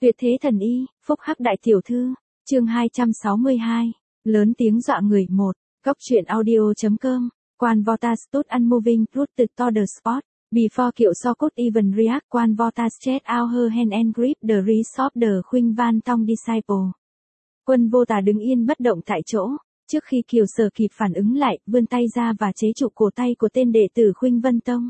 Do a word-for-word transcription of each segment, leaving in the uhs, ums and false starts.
Tuyệt thế thần y, phúc hắc đại tiểu thư, chương hai trăm sáu mươi hai, lớn tiếng dọa người một, góc truyện audio.com, quan Volta stood unmoving, rooted to the spot, before Kiệu So could even react, quan Volta stretched out her hand and gripped the wrist of the Khuynh Van Tong disciple. Quân Vô Tà đứng yên bất động tại chỗ, trước khi Kiều Sở kịp phản ứng lại, vươn tay ra và chế trụ cổ tay của tên đệ tử Khuynh Vân Tông.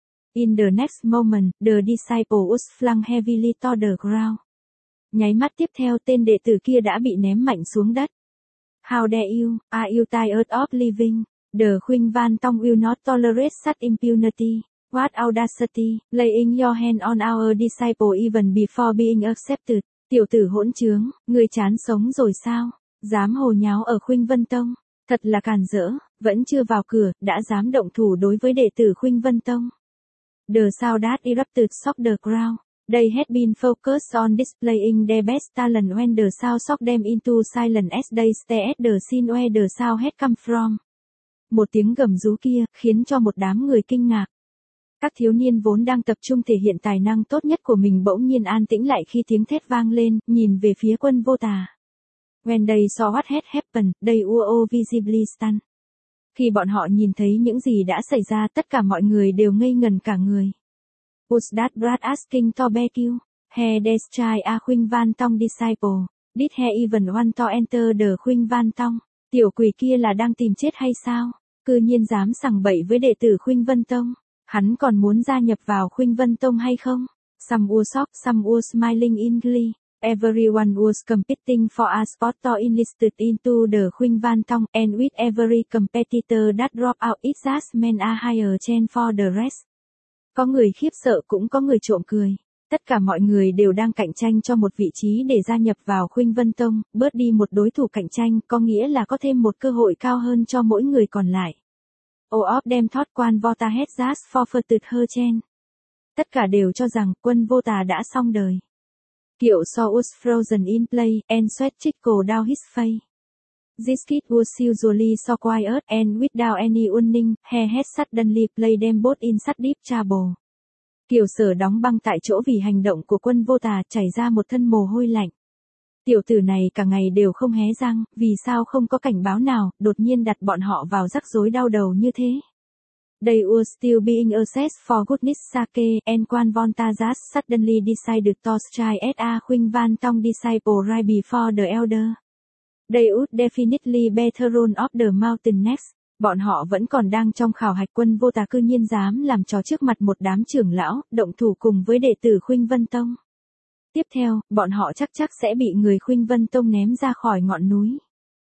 In the next moment, the disciple was flung heavily to the ground. Nháy mắt tiếp theo tên đệ tử kia đã bị ném mạnh xuống đất. How dare you, are you tired of living? The Khuynh Van Tong will not tolerate such impunity. What audacity, laying your hand on our disciple even before being accepted. Tiểu tử hỗn trướng, người chán sống rồi sao? Dám hồ nháo ở Khuynh Vân Tông. Thật là càn rỡ, vẫn chưa vào cửa, đã dám động thủ đối với đệ tử Khuynh Vân Tông. The sound that erupted shocked the crowd. They had been focused on displaying their best talent when the sound shocked them into silence as they stared at the scene where the sound had come from. Một tiếng gầm rú kia, khiến cho một đám người kinh ngạc. Các thiếu niên vốn đang tập trung thể hiện tài năng tốt nhất của mình bỗng nhiên an tĩnh lại khi tiếng thét vang lên, nhìn về phía Quân Vô Tà. When they saw what had happened, they were all visibly stunned. Khi bọn họ nhìn thấy những gì đã xảy ra, tất cả mọi người đều ngây ngần cả người. Was that brat asking to beg you? Had this child a Khuynh Van Tong disciple? Did he even want to enter the Khuynh Van Tong? Tiểu quỷ kia là đang tìm chết hay sao? Cư nhiên dám sằng bậy với đệ tử Khuynh Vân Tông. Hắn còn muốn gia nhập vào Khuynh Vân Tông hay không? Some were shocked, some were smiling in glee. Everyone was competing for a spot to enlisted into the Khuynh Van Tong, and with every competitor that dropped out it just meant a higher chance for the rest. Có người khiếp sợ cũng có người trộm cười. Tất cả mọi người đều đang cạnh tranh cho một vị trí để gia nhập vào Khuynh Vân Tông, bớt đi một đối thủ cạnh tranh có nghĩa là có thêm một cơ hội cao hơn cho mỗi người còn lại. All of them thought quan Volta had just forfeited her chance. Tất cả đều cho rằng Quân Vô Tà đã xong đời. Kiệu So was frozen in place, and sweat trickled down his face. This kid was usually so quiet, and without any warning, he had suddenly played them both in such deep trouble. Kiều Sở đóng băng tại chỗ vì hành động của Quân Vô Tà, chảy ra một thân mồ hôi lạnh. Tiểu tử này cả ngày đều không hé răng, vì sao không có cảnh báo nào, đột nhiên đặt bọn họ vào rắc rối đau đầu như thế. They were still being assessed for goodness sake, and quan Volta just suddenly decided to strike at a Khuynh Van Tong disciple right before the elder. They would definitely better run off the mountain next. Bọn họ vẫn còn đang trong khảo hạch Quân Vô Tà cư nhiên dám làm trò trước mặt một đám trưởng lão, động thủ cùng với đệ tử Khuynh Vân Tông. Tiếp theo, bọn họ chắc chắc sẽ bị người Khuynh Vân Tông ném ra khỏi ngọn núi.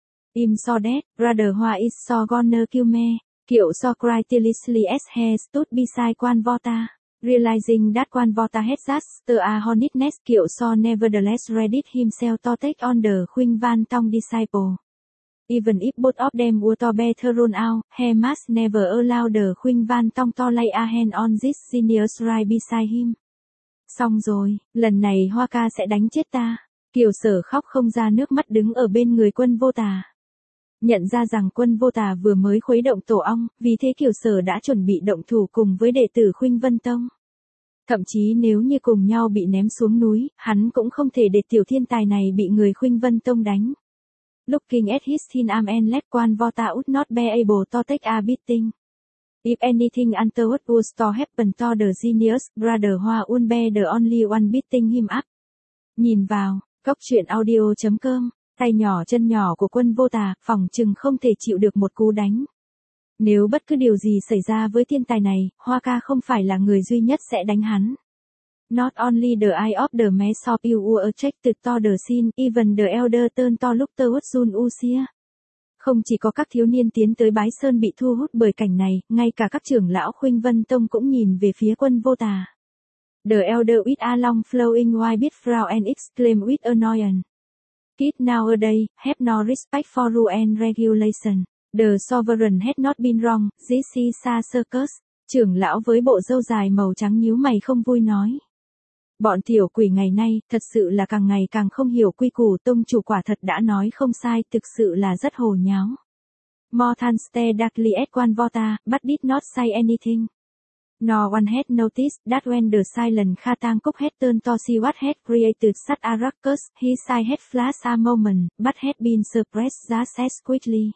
Im so dead, brother why is so gonna kill me? Kiệu So cried tearlessly as he stood beside quan Volta. Realizing that quan Volta had just stirred a hornet's nest, Kiệu So nevertheless readied himself to take on the Khuynh Van Tong disciple. Even if both of them were to better run out, he must never allow the Khuynh Van Tong to lay a hand on this genius right beside him. Xong rồi, lần này Hoa ca sẽ đánh chết ta. Kiều Sở khóc không ra nước mắt đứng ở bên người Quân Vô Tà. Nhận ra rằng Quân Vô Tà vừa mới khuấy động tổ ong, vì thế Kiều Sở đã chuẩn bị động thủ cùng với đệ tử Khuynh Vân Tông. Thậm chí nếu như cùng nhau bị ném xuống núi, hắn cũng không thể để tiểu thiên tài này bị người Khuynh Vân Tông đánh. Looking at his thin arm and leg, quan Volta would not be able to take a beating. If anything untoward was to happen to the genius, brother Hoa would be the only one beating him up. Nhìn vào, góc truyện audio.com, tay nhỏ chân nhỏ của Quân Vô Tà, phỏng chừng không thể chịu được một cú đánh. Nếu bất cứ điều gì xảy ra với thiên tài này, Hoa ca không phải là người duy nhất sẽ đánh hắn. Not only the eye of the mass of you were attracted to the scene, even the elder turned to look towards Sun Uxia. Không chỉ có các thiếu niên tiến tới Bái Sơn bị thu hút bởi cảnh này, ngay cả các trưởng lão Khuynh Vân Tông cũng nhìn về phía Quân Vô Tà. The elder with a long flowing white beard frowned and exclaimed with annoyance. Kids nowadays have no respect for rule and regulation. The sovereign had not been wrong, this is a circus. Trưởng lão với bộ râu dài màu trắng nhíu mày không vui nói. Bọn tiểu quỷ ngày nay, thật sự là càng ngày càng không hiểu quy củ, tông chủ quả thật đã nói không sai, thực sự là rất hồ nháo. Morthan stared darkly at quan Volta, but did not say anything. No one had noticed that when the silent Khatangkuk had turned to see what had created such a ruckus, his eye had flashed a moment, but had been suppressed just as quickly.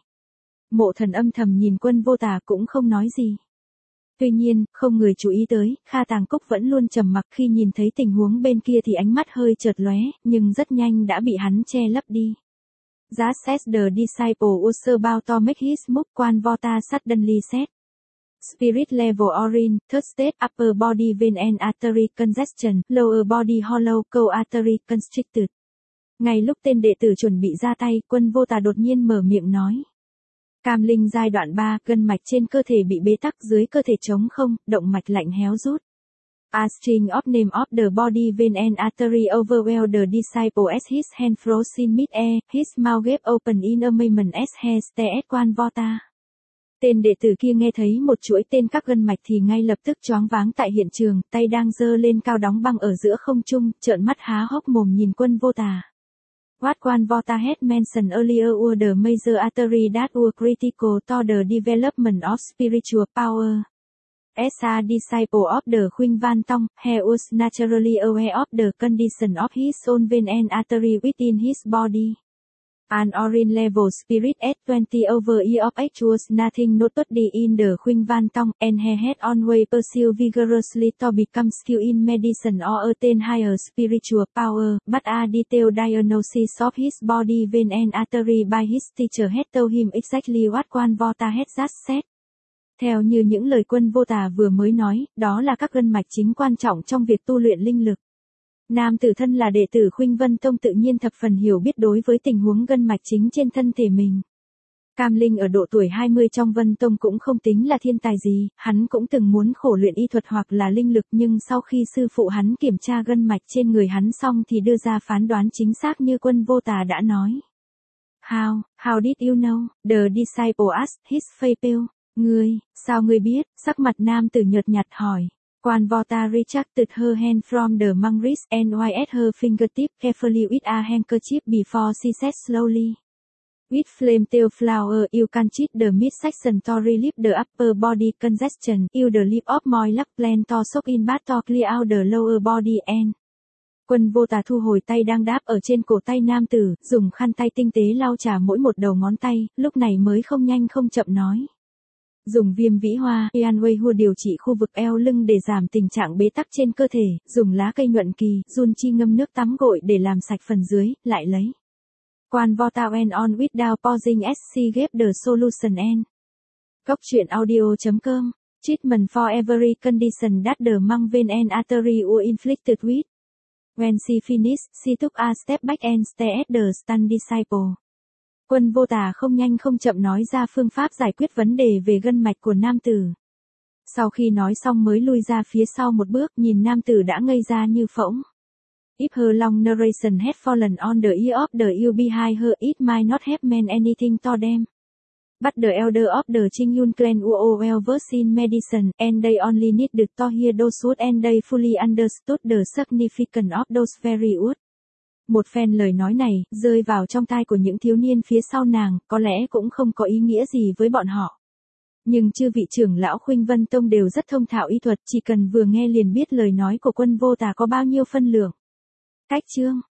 Mộ Thần âm thầm nhìn Quân Vô Tà cũng không nói gì. Tuy nhiên, không người chú ý tới, Khatangkuk vẫn luôn trầm mặc khi nhìn thấy tình huống bên kia thì ánh mắt hơi chợt lóe, nhưng rất nhanh đã bị hắn che lấp đi. Just as the disciple was about to make his move, Quan Vota suddenly said. Spirit level orin, third state, upper body vein and artery congestion, lower body hollow, co-artery constricted. Ngay lúc tên đệ tử chuẩn bị ra tay, Quân Vô Tà đột nhiên mở miệng nói. Cam linh giai đoạn ba, gân mạch trên cơ thể bị bế tắc, dưới cơ thể trống không, động mạch lạnh héo rút. A string of name of the body vein and artery overwhelmed the disciple as his hand frozen mid-air, his mouth gaped open in amazement as he stared at Quan Vota. Tên đệ tử kia nghe thấy một chuỗi tên các gân mạch thì ngay lập tức choáng váng tại hiện trường, tay đang giơ lên cao đóng băng ở giữa không trung, trợn mắt há hốc mồm nhìn Quân Vô Tà. What Quan Vota had mentioned earlier were the major arteries that were critical to the development of spiritual power. As a disciple of the Khuynh Van Tông, he was naturally aware of the condition of his own vein and artery within his body. An orin level spirit at twenty over years of age was nothing noteworthy in the Khuynh Van Tông, and he had always pursued vigorously to become skilled in medicine or attain higher spiritual power, but a detailed diagnosis of his body vein and artery by his teacher had told him exactly what Quan Vota had just said. Theo như những lời Quân Vô Tà vừa mới nói, đó là các gân mạch chính quan trọng trong việc tu luyện linh lực. Nam tử thân là đệ tử Khuynh Vân Tông tự nhiên thập phần hiểu biết đối với tình huống gân mạch chính trên thân thể mình. Cam Linh ở độ tuổi hai mươi trong Vân Tông cũng không tính là thiên tài gì, hắn cũng từng muốn khổ luyện y thuật hoặc là linh lực, nhưng sau khi sư phụ hắn kiểm tra gân mạch trên người hắn xong thì đưa ra phán đoán chính xác như Quân Vô Tà đã nói. How, how did you know? The disciple asked, his face pale. Ngươi, sao ngươi biết? Sắc mặt nam tử nhợt nhạt hỏi. Quan Vota retracted her hand from the monk's wrist and wiped her fingertip carefully with a handkerchief before she said slowly. With flame tail flower, you can treat the midsection to relieve the upper body congestion, use the leaf of moilac plant to soak in bath to clear out the lower body and. Quân Vô Tà thu hồi tay đang đáp ở trên cổ tay nam tử, dùng khăn tay tinh tế lau chà mỗi một đầu ngón tay, lúc này mới không nhanh không chậm nói. Dùng viêm vĩ hoa, Yanwei Hua điều trị khu vực eo lưng để giảm tình trạng bế tắc trên cơ thể, dùng lá cây nhuận kỳ, Jun Chi ngâm nước tắm gội để làm sạch phần dưới, lại lấy. Quan Vota went on without pausing as she gave the solution and. Cốc truyện audio chấm com. Treatment for every condition that the monk vein and artery were inflicted with. When she finished, she took a step back and stared at the stunned disciple. Quân Vô Tà không nhanh không chậm nói ra phương pháp giải quyết vấn đề về gân mạch của nam tử. Sau khi nói xong mới lui ra phía sau một bước, nhìn nam tử đã ngây ra như phỗng. If her long narration had fallen on the ear of the you behind her, it might not have meant anything to them. But the elder of the Qingyun clan were well versed in medicine, and they only needed to hear those words and they fully understood the significance of those very words. Một phen lời nói này, rơi vào trong tai của những thiếu niên phía sau nàng, có lẽ cũng không có ý nghĩa gì với bọn họ. Nhưng chư vị trưởng lão Khuynh Vân Tông đều rất thông thạo y thuật, chỉ cần vừa nghe liền biết lời nói của Quân Vô Tà có bao nhiêu phân lượng. Cách chương